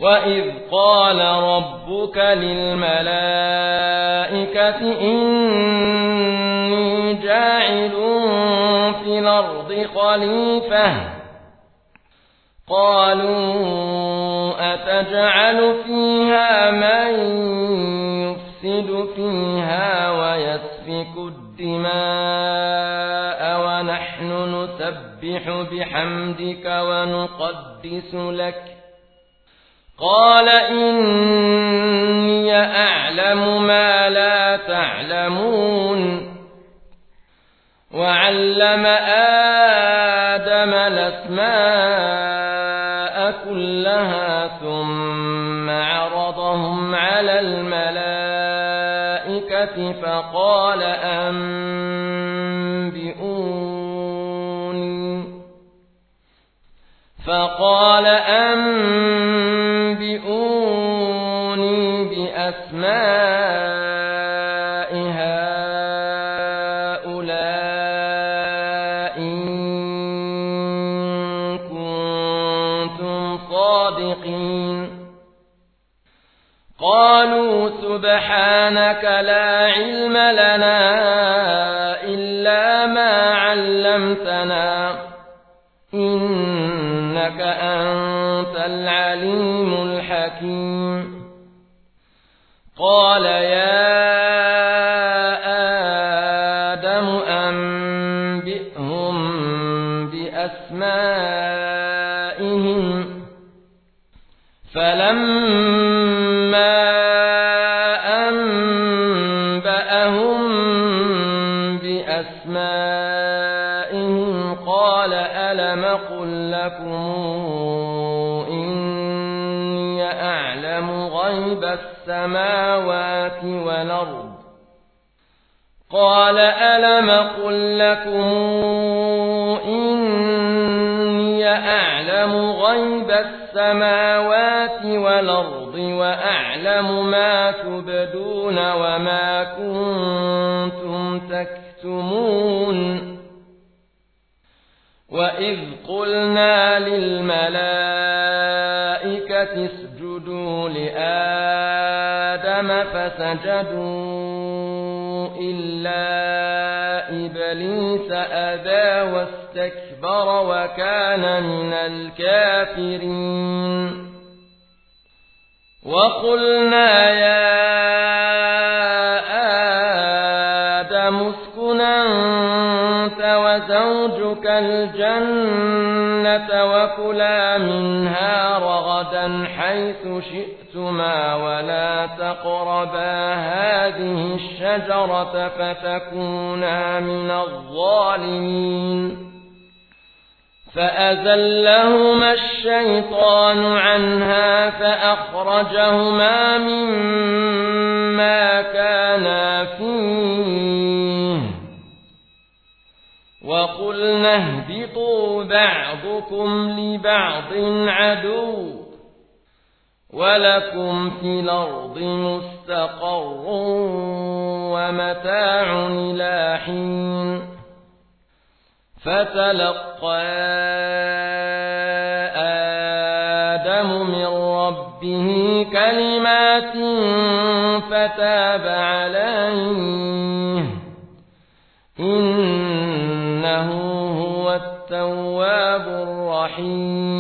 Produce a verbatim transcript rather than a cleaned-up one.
وإذ قال ربك للملائكة إني جاعل في الأرض خليفة قالوا أتجعل فيها من يفسد فيها ويسفك الدماء ونحن نسبح بحمدك ونقدس لك قال إني أعلم ما لا تعلمون وعلم آدم الأسماء كلها ثم عرضهم على الملائكة فقال أنبئوني فقال أنبئوني بأسماء هؤلاء إن كنتم صادقين قالوا سبحانك لا علم لنا إلا ما علمتنا إنك أنت العليم الحكيم قال يا آدم أنبئهم بأسمائهم فلما أنبأهم بأسمائهم قال ألم قل لكم إني أعلم غيب السماوات والأرض قال ألم قل لكم إني أعلم غيب السماوات والأرض وأعلم ما تبدون وما كنتم تكتمون وإذ قلنا للملائكة اسجدوا لآدم فسجدوا إلا إبليس أبى واستكبر وكان من الكافرين وقلنا يا آدم اسكن أنت وزوجك الجنة وكلا منها رغدا حيث شئتما ولا تقربا هذه الشجرة فتكونا من الظالمين فأزلهما الشيطان عنها فأخرجهما مما كانا فيه وقلنا اهبطوا بعضكم لبعض عدو ولكم في الأرض مستقر ومتاع إلى حين فتلقى آدم من ربه كلمات فتاب عليه إنه هو التواب الرحيم